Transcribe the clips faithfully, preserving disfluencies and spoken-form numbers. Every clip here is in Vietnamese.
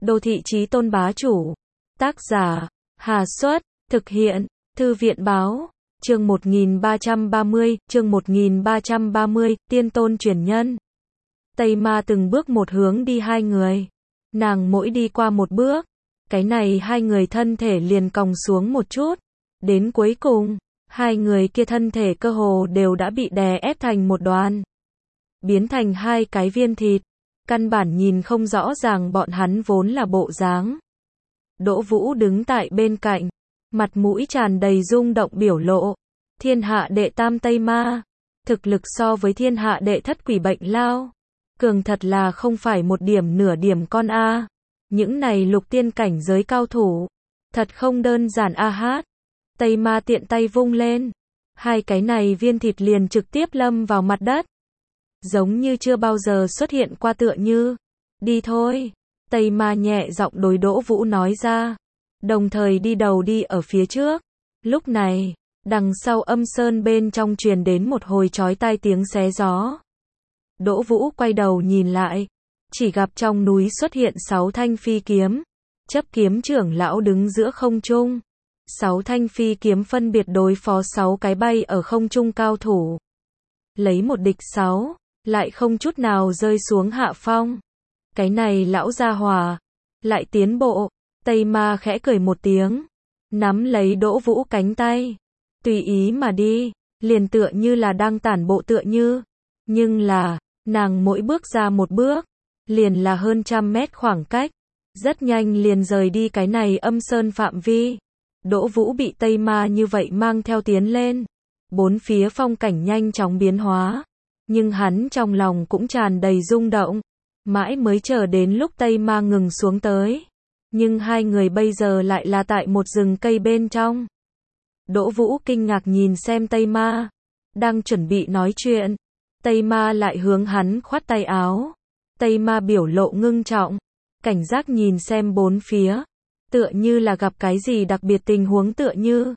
Đô thị chí tôn bá chủ. Tác giả, Hà Xuất, thực hiện, Thư viện báo, chương một nghìn ba trăm ba mươi, chương một nghìn ba trăm ba mươi, tiên tôn truyền nhân. Tây Ma từng bước một hướng đi hai người. Nàng mỗi đi qua một bước, cái này hai người thân thể liền còng xuống một chút. Đến cuối cùng, hai người kia thân thể cơ hồ đều đã bị đè ép thành một đoàn. Biến thành hai cái viên thịt. Căn bản nhìn không rõ ràng bọn hắn vốn là bộ dáng. Đỗ Vũ đứng tại bên cạnh, mặt mũi tràn đầy rung động biểu lộ. Thiên hạ đệ tam Tây Ma, thực lực so với thiên hạ đệ thất quỷ bệnh lao. Cường thật là không phải một điểm nửa điểm con a. Những này lục tiên cảnh giới cao thủ, thật không đơn giản a hát. Tây Ma tiện tay vung lên, hai cái này viên thịt liền trực tiếp lâm vào mặt đất. Giống như chưa bao giờ xuất hiện qua tựa như. Đi thôi. Tây Ma nhẹ giọng đối Đỗ Vũ nói ra. Đồng thời đi đầu đi ở phía trước. Lúc này, đằng sau âm sơn bên trong truyền đến một hồi chói tai tiếng xé gió. Đỗ Vũ quay đầu nhìn lại. Chỉ gặp trong núi xuất hiện sáu thanh phi kiếm. Chấp kiếm trưởng lão đứng giữa không trung. Sáu thanh phi kiếm phân biệt đối phó sáu cái bay ở không trung cao thủ. Lấy một địch sáu. Lại không chút nào rơi xuống hạ phong. Cái này lão gia hỏa lại tiến bộ. Tây Ma khẽ cười một tiếng, nắm lấy Đỗ Vũ cánh tay, tùy ý mà đi, liền tựa như là đang tản bộ tựa như. Nhưng là, nàng mỗi bước ra một bước, liền là hơn trăm mét khoảng cách, rất nhanh liền rời đi cái này âm sơn phạm vi. Đỗ Vũ bị Tây Ma như vậy mang theo tiến lên, bốn phía phong cảnh nhanh chóng biến hóa. Nhưng hắn trong lòng cũng tràn đầy rung động, mãi mới chờ đến lúc Tây Ma ngừng xuống tới. Nhưng hai người bây giờ lại là tại một rừng cây bên trong. Đỗ Vũ kinh ngạc nhìn xem Tây Ma, đang chuẩn bị nói chuyện. Tây Ma lại hướng hắn khoát tay áo. Tây Ma biểu lộ ngưng trọng, cảnh giác nhìn xem bốn phía, tựa như là gặp cái gì đặc biệt tình huống tựa như.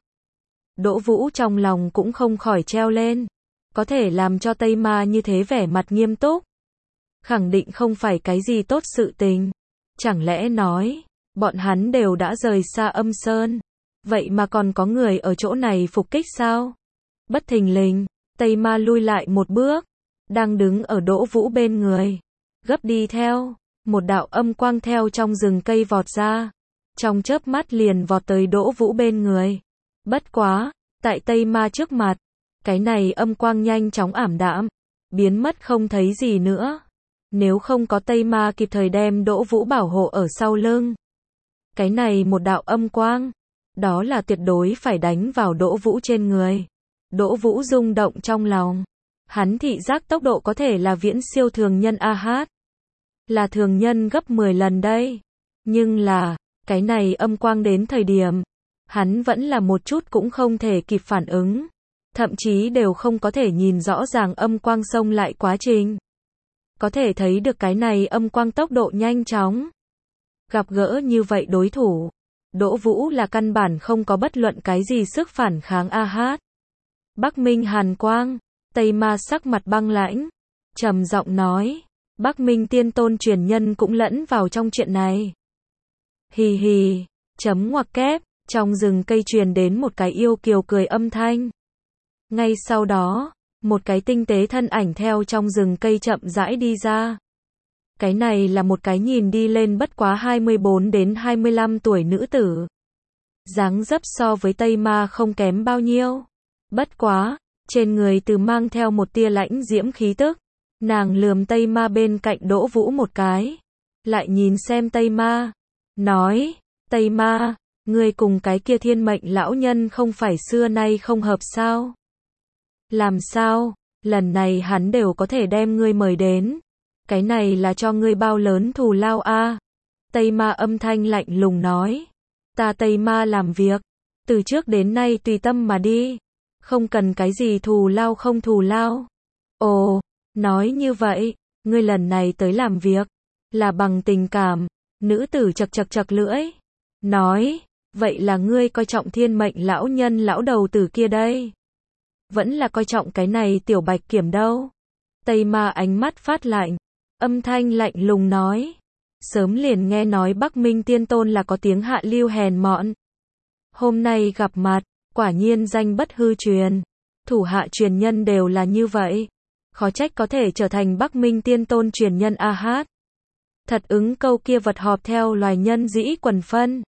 Đỗ Vũ trong lòng cũng không khỏi treo lên. Có thể làm cho Tây Ma như thế vẻ mặt nghiêm túc, khẳng định không phải cái gì tốt sự tình. Chẳng lẽ nói, bọn hắn đều đã rời xa âm sơn, vậy mà còn có người ở chỗ này phục kích sao? Bất thình lình, Tây Ma lui lại một bước, đang đứng ở Đỗ Vũ bên người, gấp đi theo, một đạo âm quang theo trong rừng cây vọt ra, trong chớp mắt liền vọt tới Đỗ Vũ bên người. Bất quá, tại Tây Ma trước mặt, cái này âm quang nhanh chóng ảm đạm, biến mất không thấy gì nữa. Nếu không có Tây Ma kịp thời đem Đỗ Vũ bảo hộ ở sau lưng, cái này một đạo âm quang, đó là tuyệt đối phải đánh vào Đỗ Vũ trên người. Đỗ Vũ rung động trong lòng, hắn thị giác tốc độ có thể là viễn siêu thường nhân a hát, là thường nhân gấp mười lần đây. Nhưng là, cái này âm quang đến thời điểm, hắn vẫn là một chút cũng không thể kịp phản ứng. Thậm chí đều không có thể nhìn rõ ràng âm quang xông lại quá trình. Có thể thấy được cái này âm quang tốc độ nhanh chóng. Gặp gỡ như vậy đối thủ, Đỗ Vũ là căn bản không có bất luận cái gì sức phản kháng a hát. Bắc Minh Hàn Quang, Tây Ma sắc mặt băng lãnh, trầm giọng nói, Bắc Minh tiên tôn truyền nhân cũng lẫn vào trong chuyện này. Hì hì, chấm ngoặc kép, trong rừng cây truyền đến một cái yêu kiều cười âm thanh. Ngay sau đó, một cái tinh tế thân ảnh theo trong rừng cây chậm rãi đi ra. Cái này là một cái nhìn đi lên bất quá hai mươi bốn đến hai mươi lăm tuổi nữ tử. Dáng dấp so với Tây Ma không kém bao nhiêu. Bất quá, trên người từ mang theo một tia lãnh diễm khí tức. Nàng lườm Tây Ma bên cạnh Đỗ Vũ một cái. Lại nhìn xem Tây Ma. Nói, Tây Ma, ngươi cùng cái kia thiên mệnh lão nhân không phải xưa nay không hợp sao? Làm sao, lần này hắn đều có thể đem ngươi mời đến. Cái này là cho ngươi bao lớn thù lao a? Tây Ma âm thanh lạnh lùng nói. Ta Tây Ma làm việc, từ trước đến nay tùy tâm mà đi. Không cần cái gì thù lao không thù lao. Ồ, nói như vậy, ngươi lần này tới làm việc, là bằng tình cảm. Nữ tử chật chật chật lưỡi. Nói, vậy là ngươi coi trọng thiên mệnh lão nhân lão đầu tử kia đây. Vẫn là coi trọng cái này tiểu bạch kiểm đâu. Tây Ma ánh mắt phát lạnh, âm thanh lạnh lùng nói. Sớm liền nghe nói Bắc Minh Tiên Tôn là có tiếng hạ lưu hèn mọn. Hôm nay gặp mặt, quả nhiên danh bất hư truyền. Thủ hạ truyền nhân đều là như vậy. Khó trách có thể trở thành Bắc Minh Tiên Tôn truyền nhân a hát. Thật ứng câu kia vật họp theo loài nhân dĩ quần phân.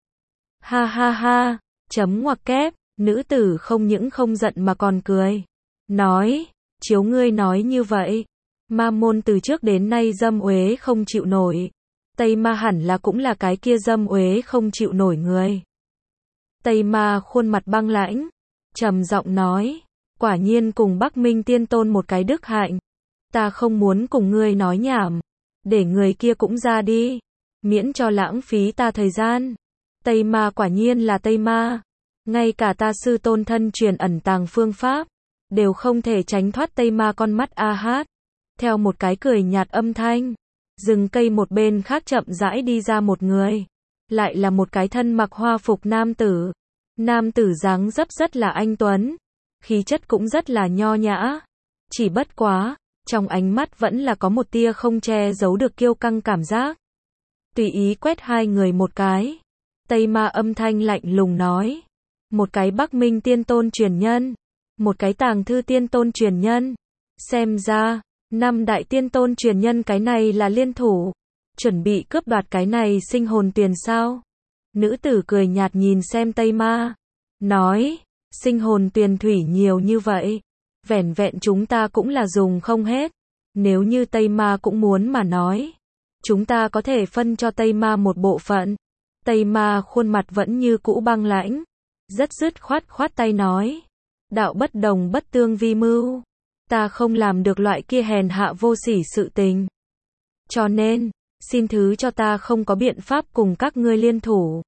Ha ha ha, chấm ngoặc kép, nữ tử không những không giận mà còn cười. Nói, chiếu ngươi nói như vậy. Ma môn từ trước đến nay dâm uế không chịu nổi. Tây Ma hẳn là cũng là cái kia dâm uế không chịu nổi người. Tây Ma khuôn mặt băng lãnh, trầm giọng nói, quả nhiên cùng Bắc Minh Tiên Tôn một cái đức hạnh. Ta không muốn cùng ngươi nói nhảm, để người kia cũng ra đi, miễn cho lãng phí ta thời gian. Tây Ma quả nhiên là Tây Ma, ngay cả ta sư tôn thân truyền ẩn tàng phương pháp, đều không thể tránh thoát Tây Ma con mắt a hát. Theo một cái cười nhạt âm thanh, rừng cây một bên khác chậm rãi đi ra một người. Lại là một cái thân mặc hoa phục nam tử. Nam tử dáng dấp rất là anh tuấn, khí chất cũng rất là nho nhã. Chỉ bất quá, trong ánh mắt vẫn là có một tia không che giấu được kiêu căng cảm giác. Tùy ý quét hai người một cái. Tây Ma âm thanh lạnh lùng nói. Một cái Bắc Minh Tiên Tôn truyền nhân. Một cái Tàng Thư Tiên Tôn truyền nhân. Xem ra, năm đại tiên tôn truyền nhân cái này là liên thủ. Chuẩn bị cướp đoạt cái này sinh hồn tuyền sao? Nữ tử cười nhạt nhìn xem Tây Ma. Nói, sinh hồn tuyền thủy nhiều như vậy. Vẻn vẹn chúng ta cũng là dùng không hết. Nếu như Tây Ma cũng muốn mà nói. Chúng ta có thể phân cho Tây Ma một bộ phận. Tây Ma khuôn mặt vẫn như cũ băng lãnh. Rất dứt khoát khoát tay nói. Đạo bất đồng bất tương vi mưu. Ta không làm được loại kia hèn hạ vô sỉ sự tình. Cho nên, xin thứ cho ta không có biện pháp cùng các ngươi liên thủ.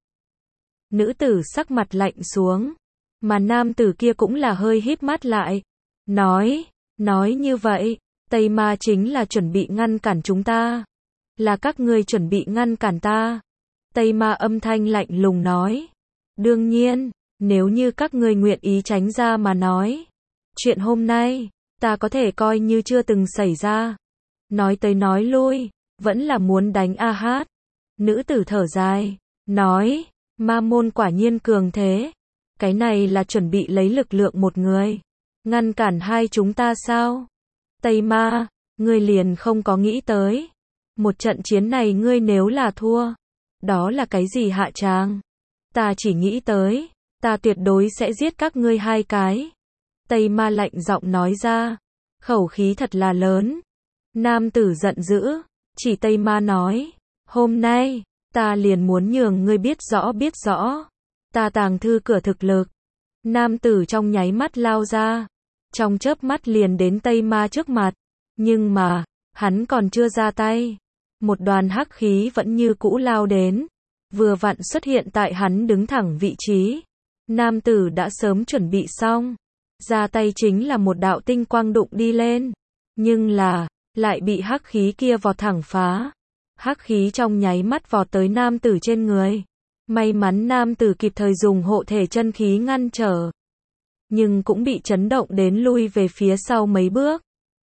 Nữ tử sắc mặt lạnh xuống. Mà nam tử kia cũng là hơi híp mắt lại. Nói, nói như vậy, Tây Ma chính là chuẩn bị ngăn cản chúng ta. Là các ngươi chuẩn bị ngăn cản ta. Tây Ma âm thanh lạnh lùng nói. Đương nhiên, nếu như các ngươi nguyện ý tránh ra mà nói. Chuyện hôm nay, ta có thể coi như chưa từng xảy ra. Nói tới nói lui, vẫn là muốn đánh a hát. Nữ tử thở dài, nói, ma môn quả nhiên cường thế. Cái này là chuẩn bị lấy lực lượng một người. Ngăn cản hai chúng ta sao? Tây Ma, ngươi liền không có nghĩ tới. Một trận chiến này ngươi nếu là thua. Đó là cái gì hạ tràng? Ta chỉ nghĩ tới, ta tuyệt đối sẽ giết các ngươi hai cái. Tây Ma lạnh giọng nói ra. Khẩu khí thật là lớn. Nam tử giận dữ. Chỉ Tây Ma nói. Hôm nay, ta liền muốn nhường ngươi biết rõ biết rõ. Ta Tàng Thư cửa thực lực. Nam tử trong nháy mắt lao ra. Trong chớp mắt liền đến Tây Ma trước mặt. Nhưng mà, hắn còn chưa ra tay. Một đoàn hắc khí vẫn như cũ lao đến. Vừa vặn xuất hiện tại hắn đứng thẳng vị trí. Nam tử đã sớm chuẩn bị xong. Ra tay chính là một đạo tinh quang đụng đi lên. Nhưng là, lại bị hắc khí kia vọt thẳng phá. Hắc khí trong nháy mắt vọt tới nam tử trên người. May mắn nam tử kịp thời dùng hộ thể chân khí ngăn trở. Nhưng cũng bị chấn động đến lui về phía sau mấy bước.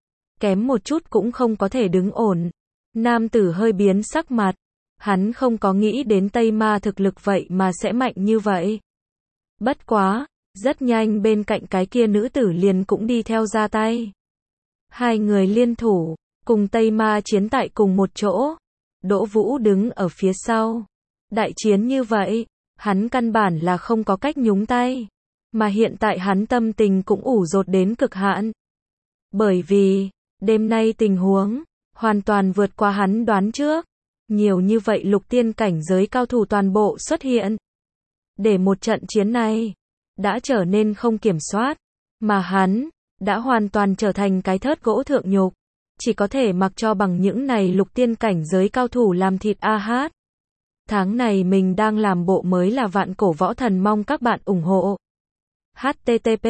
Kém một chút cũng không có thể đứng ổn. Nam tử hơi biến sắc mặt. Hắn không có nghĩ đến Tây Ma thực lực vậy mà sẽ mạnh như vậy. Bất quá, rất nhanh bên cạnh cái kia nữ tử liền cũng đi theo ra tay. Hai người liên thủ, cùng Tây Ma chiến tại cùng một chỗ. Đỗ Vũ đứng ở phía sau. Đại chiến như vậy, hắn căn bản là không có cách nhúng tay. Mà hiện tại hắn tâm tình cũng ủ dột đến cực hạn. Bởi vì, đêm nay tình huống, hoàn toàn vượt qua hắn đoán trước. Nhiều như vậy lục tiên cảnh giới cao thủ toàn bộ xuất hiện. Để một trận chiến này, đã trở nên không kiểm soát. Mà hắn, đã hoàn toàn trở thành cái thớt gỗ thượng nhục. Chỉ có thể mặc cho bằng những này lục tiên cảnh giới cao thủ làm thịt a hát. Tháng này mình đang làm bộ mới là Vạn Cổ Võ Thần, mong các bạn ủng hộ. h t t p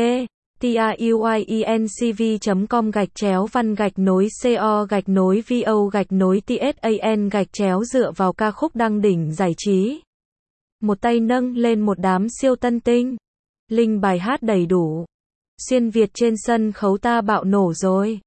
tiuyencv chấm com gạch chéo văn gạch nối co gạch nối vo gạch nối tsan gạch chéo dựa vào ca khúc đăng đỉnh giải trí. Một tay nâng lên một đám siêu tân tinh. Linh bài hát đầy đủ. Xuyên Việt trên sân khấu ta bạo nổ rồi.